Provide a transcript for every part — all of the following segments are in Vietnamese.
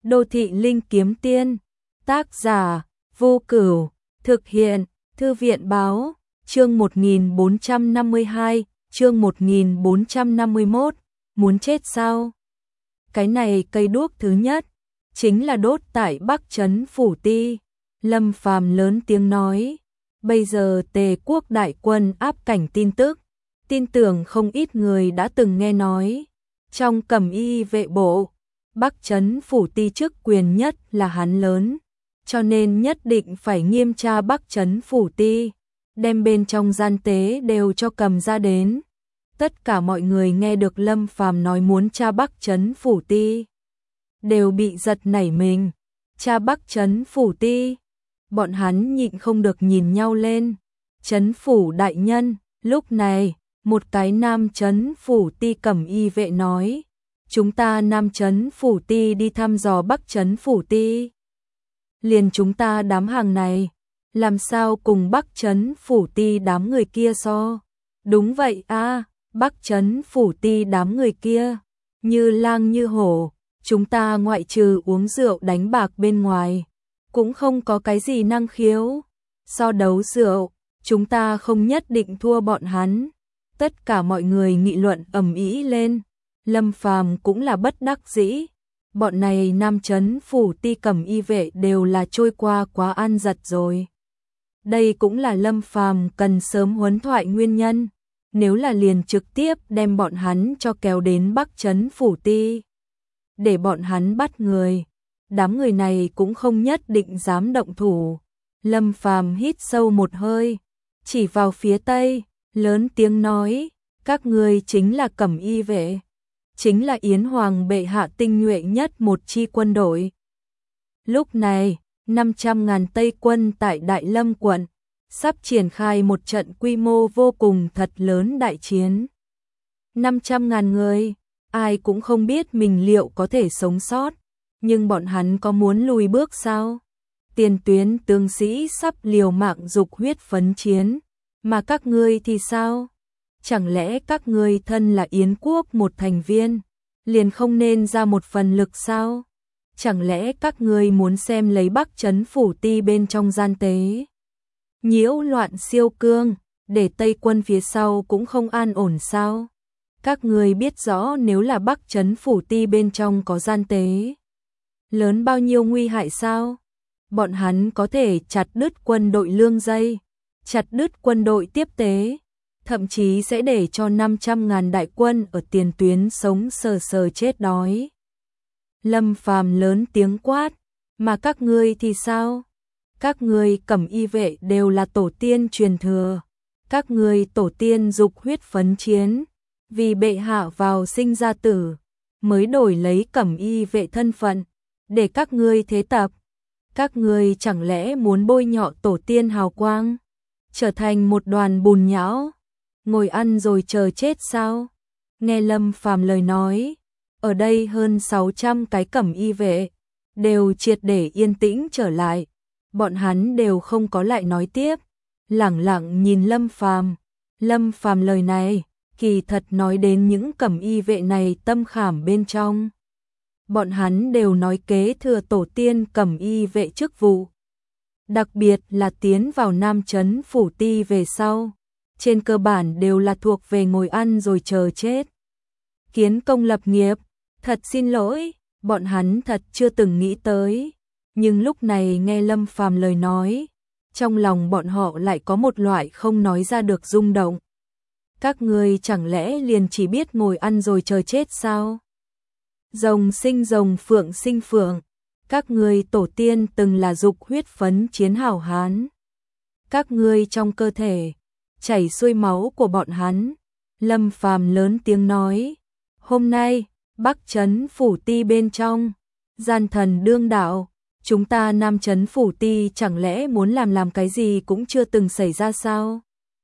Đô thị linh kiếm tiên, tác giả, Vô Cửu, thực hiện, Thư viện báo, chương 1452, chương 1451, muốn chết sao? Cái này cây đuốc thứ nhất, chính là đốt tại Bắc Trấn Phủ Ti. Lâm Phàm lớn tiếng nói, bây giờ Tề quốc đại quân áp cảnh tin tức, tin tưởng không ít người đã từng nghe nói. Trong Cẩm Y vệ bộ, Bắc Trấn Phủ Ti chức quyền nhất là hắn lớn, cho nên nhất định phải nghiêm tra Bắc Trấn Phủ Ti, đem bên trong gian tế đều cho cầm ra đến. Tất cả mọi người nghe được Lâm Phàm nói muốn tra Bắc Trấn Phủ Ti, đều bị giật nảy mình. Tra Bắc Trấn Phủ Ti, bọn hắn nhịn không được nhìn nhau lên. Trấn Phủ đại nhân, lúc này, một cái nam Trấn Phủ Ti Cẩm Y vệ nói, chúng ta nam Trấn Phủ Ti đi thăm dò Bắc Trấn Phủ Ti. Liền chúng ta đám hàng này, làm sao cùng Bắc Trấn Phủ Ti đám người kia so? Đúng vậy a, Bắc Trấn Phủ Ti đám người kia, như lang như hổ, chúng ta ngoại trừ uống rượu đánh bạc bên ngoài, cũng không có cái gì năng khiếu. So đấu rượu, chúng ta không nhất định thua bọn hắn. Tất cả mọi người nghị luận ầm ĩ lên. Lâm Phàm cũng là bất đắc dĩ. Bọn này nam Trấn Phủ Ti Cẩm Y vệ đều là trôi qua quá ăn giật rồi. Đây cũng là Lâm Phàm cần sớm huấn thoại nguyên nhân. Nếu là liền trực tiếp đem bọn hắn cho kéo đến Bắc Trấn Phủ Ti, để bọn hắn bắt người, đám người này cũng không nhất định dám động thủ. Lâm Phàm hít sâu một hơi, chỉ vào phía tây, lớn tiếng nói, các ngươi chính là Cẩm Y vệ, chính là Yến Hoàng bệ hạ tinh nhuệ nhất một chi quân đội. Lúc này, 500.000 Tây quân tại Đại Lâm quận sắp triển khai một trận quy mô vô cùng thật lớn đại chiến. 500.000 người, ai cũng không biết mình liệu có thể sống sót, nhưng bọn hắn có muốn lùi bước sao? Tiền tuyến tướng sĩ sắp liều mạng dục huyết phấn chiến, mà các ngươi thì sao? Chẳng lẽ các ngươi thân là Yến quốc một thành viên, liền không nên ra một phần lực sao? Chẳng lẽ các ngươi muốn xem lấy Bắc Trấn Phủ Ti bên trong gian tế, nhiễu loạn siêu cương, để Tây quân phía sau cũng không an ổn sao? Các ngươi biết rõ nếu là Bắc Trấn Phủ Ti bên trong có gian tế lớn bao nhiêu nguy hại sao? Bọn hắn có thể chặt đứt quân đội lương dây, chặt đứt quân đội tiếp tế, thậm chí sẽ để cho 500.000 đại quân ở tiền tuyến sống sờ sờ chết đói. Lâm Phàm lớn tiếng quát, mà các ngươi thì sao? Các ngươi Cẩm Y vệ đều là tổ tiên truyền thừa, các ngươi tổ tiên dục huyết phấn chiến, vì bệ hạ vào sinh ra tử, mới đổi lấy Cẩm Y vệ thân phận, để các ngươi thế tập. Các ngươi chẳng lẽ muốn bôi nhọ tổ tiên hào quang, trở thành một đoàn bùn nhão, ngồi ăn rồi chờ chết sao? Nghe Lâm Phàm lời nói, ở đây hơn 600 cái Cẩm Y vệ đều triệt để yên tĩnh trở lại, bọn hắn đều không có lại nói tiếp, lẳng lặng nhìn Lâm Phàm. Lâm Phàm lời này, kỳ thật nói đến những Cẩm Y vệ này tâm khảm bên trong. Bọn hắn đều nói kế thừa tổ tiên Cẩm Y vệ chức vụ, đặc biệt là tiến vào Nam Trấn Phủ Ti về sau, trên cơ bản đều là thuộc về ngồi ăn rồi chờ chết, kiến công lập nghiệp. Thật xin lỗi, bọn hắn thật chưa từng nghĩ tới, nhưng lúc này nghe Lâm Phàm lời nói, trong lòng bọn họ lại có một loại không nói ra được rung động. Các ngươi chẳng lẽ liền chỉ biết ngồi ăn rồi chờ chết sao? Rồng sinh rồng, phượng sinh phượng, các ngươi tổ tiên từng là dục huyết phấn chiến hảo hán, các ngươi trong cơ thể chảy xuôi máu của bọn hắn. Lâm Phàm lớn tiếng nói, hôm nay Bắc Trấn Phủ Ti bên trong gian thần đương đạo, chúng ta Nam Trấn Phủ Ti chẳng lẽ muốn làm cái gì cũng chưa từng xảy ra sao?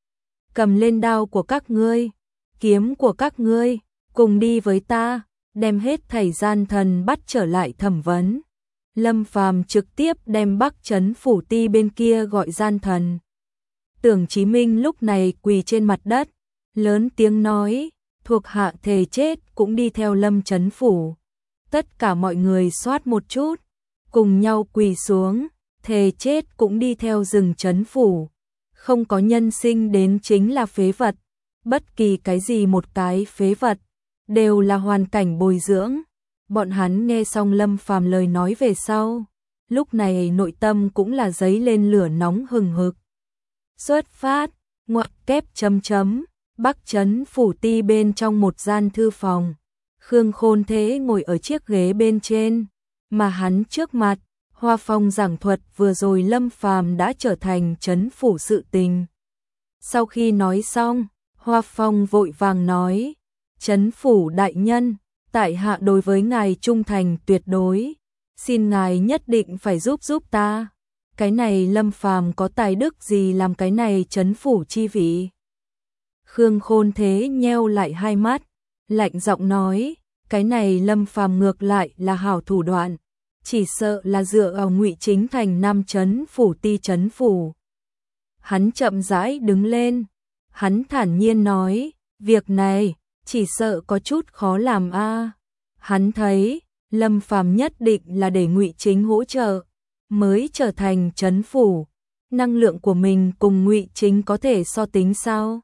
Cầm lên đao của các ngươi, kiếm của các ngươi, cùng đi với ta, đem hết thảy gian thần bắt trở lại thẩm vấn. Lâm Phàm trực tiếp đem Bắc Trấn Phủ Ti bên kia gọi gian thần. Tưởng Chí Minh lúc này quỳ trên mặt đất, lớn tiếng nói, thuộc hạ thề chết cũng đi theo Lâm Trấn Phủ. Tất cả mọi người xoát một chút, cùng nhau quỳ xuống, thề chết cũng đi theo rừng trấn phủ. Không có nhân sinh đến chính là phế vật, bất kỳ cái gì một cái phế vật, đều là hoàn cảnh bồi dưỡng. Bọn hắn nghe xong Lâm Phàm lời nói về sau, lúc này nội tâm cũng là dấy lên lửa nóng hừng hực. Xuất phát, ngoặc kép chấm chấm, Bắc trấn phủ ti bên trong một gian thư phòng. Khương Khôn Thế ngồi ở chiếc ghế bên trên, mà hắn trước mặt, Hoa Phong giảng thuật vừa rồi Lâm Phàm đã trở thành trấn phủ sự tình. Sau khi nói xong, Hoa Phong vội vàng nói, trấn phủ đại nhân, tại hạ đối với ngài trung thành tuyệt đối, xin ngài nhất định phải giúp ta. Cái này Lâm Phàm có tài đức gì làm cái này trấn phủ chi vị? Khương Khôn Thế nheo lại hai mắt, lạnh giọng nói, cái này Lâm Phàm ngược lại là hảo thủ đoạn, chỉ sợ là dựa vào Ngụy Chính thành năm trấn phủ ti trấn phủ. Hắn chậm rãi đứng lên, hắn thản nhiên nói, việc này chỉ sợ có chút khó làm a. Hắn thấy Lâm Phàm nhất định là để Ngụy Chính hỗ trợ mới trở thành trấn phủ, năng lượng của mình cùng Ngụy Chính có thể so tính sao?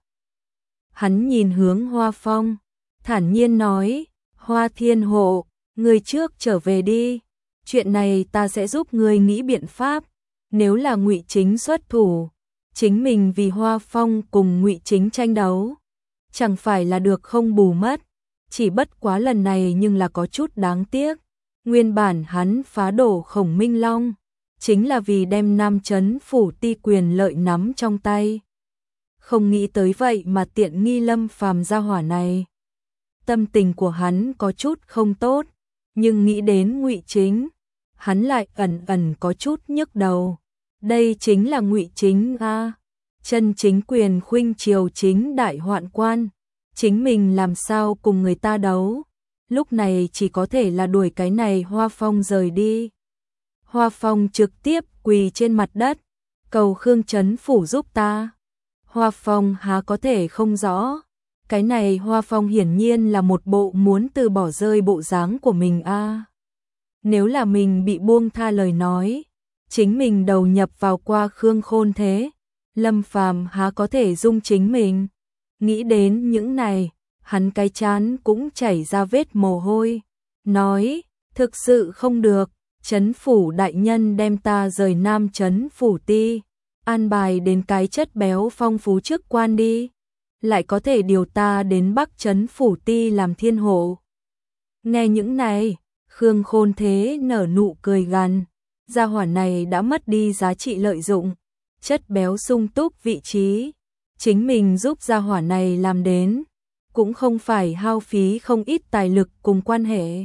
Hắn nhìn hướng Hoa Phong, thản nhiên nói, Hoa Thiên Hộ, người trước trở về đi, chuyện này ta sẽ giúp người nghĩ biện pháp, nếu là Ngụy Chính xuất thủ, chính mình vì Hoa Phong cùng Ngụy Chính tranh đấu, chẳng phải là được không bù mất, chỉ bất quá lần này nhưng là có chút đáng tiếc, nguyên bản hắn phá đổ Khổng Minh Long, chính là vì đem Nam trấn phủ ti quyền lợi nắm trong tay. Không nghĩ tới vậy mà tiện nghi Lâm Phàm gia hỏa này. Tâm tình của hắn có chút không tốt, nhưng nghĩ đến Ngụy Chính, hắn lại ẩn ẩn có chút nhức đầu. Đây chính là Ngụy Chính a, chân chính quyền khuynh triều chính đại hoạn quan, chính mình làm sao cùng người ta đấu, lúc này chỉ có thể là đuổi cái này Hoa Phong rời đi. Hoa Phong trực tiếp quỳ trên mặt đất, cầu Khương trấn phủ giúp ta. Hoa Phong há có thể không rõ, cái này Hoa Phong hiển nhiên là một bộ muốn từ bỏ rơi bộ dáng của mình a. Nếu là mình bị buông tha lời nói, chính mình đầu nhập vào qua Khương Khôn Thế, Lâm Phàm há có thể dung chính mình. Nghĩ đến những này, hắn cái chán cũng chảy ra vết mồ hôi, nói, thực sự không được, trấn phủ đại nhân đem ta rời Nam trấn phủ ti, an bài đến cái chất béo phong phú chức quan đi, lại có thể điều ta đến Bắc trấn phủ ti làm thiên hộ. Nghe những này, Khương Khôn Thế nở nụ cười gằn, gia hỏa này đã mất đi giá trị lợi dụng, chất béo sung túc vị trí, chính mình giúp gia hỏa này làm đến, cũng không phải hao phí không ít tài lực cùng quan hệ.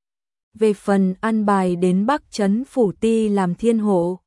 Về phần an bài đến Bắc trấn phủ ti làm thiên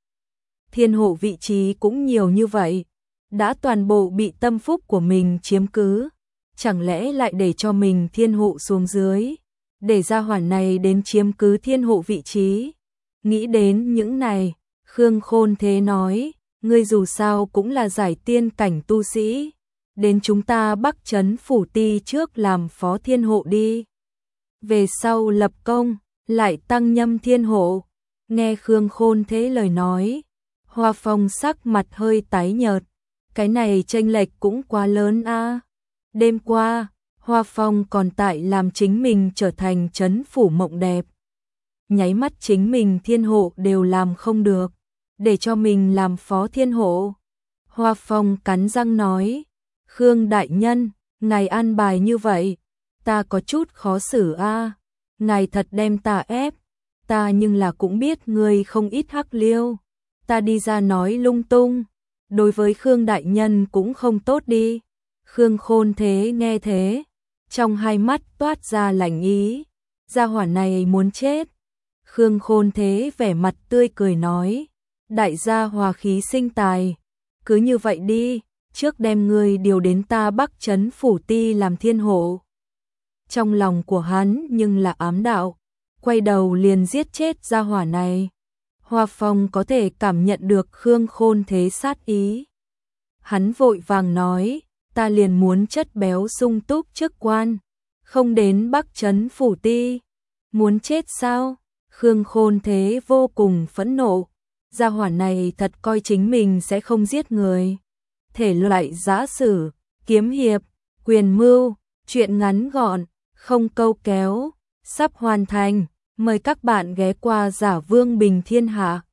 hộ vị trí cũng nhiều như vậy, đã toàn bộ bị tâm phúc của mình chiếm cứ, chẳng lẽ lại để cho mình thiên hộ xuống dưới, để gia hỏa này đến chiếm cứ thiên hộ vị trí. Nghĩ đến những này, Khương Khôn Thế nói, ngươi dù sao cũng là giải tiên cảnh tu sĩ, đến chúng ta Bắc trấn phủ ti trước làm phó thiên hộ đi, về sau lập công, lại tăng nhâm thiên hộ. Nghe Khương Khôn Thế lời nói, Hoa Phong sắc mặt hơi tái nhợt, cái này chênh lệch cũng quá lớn a. Đêm qua, Hoa Phong còn tại làm chính mình trở thành trấn phủ mộng đẹp, nháy mắt chính mình thiên hộ đều làm không được, để cho mình làm phó thiên hộ. Hoa Phong cắn răng nói, Khương đại nhân, ngài an bài như vậy, ta có chút khó xử a. Ngài thật đem ta ép, ta nhưng là cũng biết ngươi không ít hắc liêu, ta đi ra nói lung tung, đối với Khương đại nhân cũng không tốt đi. Khương Khôn Thế nghe thế, trong hai mắt toát ra lạnh ý, gia hỏa này muốn chết. Khương Khôn Thế vẻ mặt tươi cười nói, đại gia hòa khí sinh tài, cứ như vậy đi, trước đem ngươi điều đến ta Bắc trấn phủ ti làm thiên hộ. Trong lòng của hắn nhưng là ám đạo, quay đầu liền giết chết gia hỏa này. Hoa Phong có thể cảm nhận được Khương Khôn Thế sát ý. Hắn vội vàng nói, ta liền muốn chất béo sung túc chức quan, không đến Bắc trấn phủ ti. Muốn chết sao? Khương Khôn Thế vô cùng phẫn nộ. Gia hỏa này thật coi chính mình sẽ không giết người. Thể loại giã sử, kiếm hiệp, quyền mưu, truyện ngắn gọn, không câu kéo, sắp hoàn thành. Mời các bạn ghé qua Giả Vương Bình Thiên Hạ.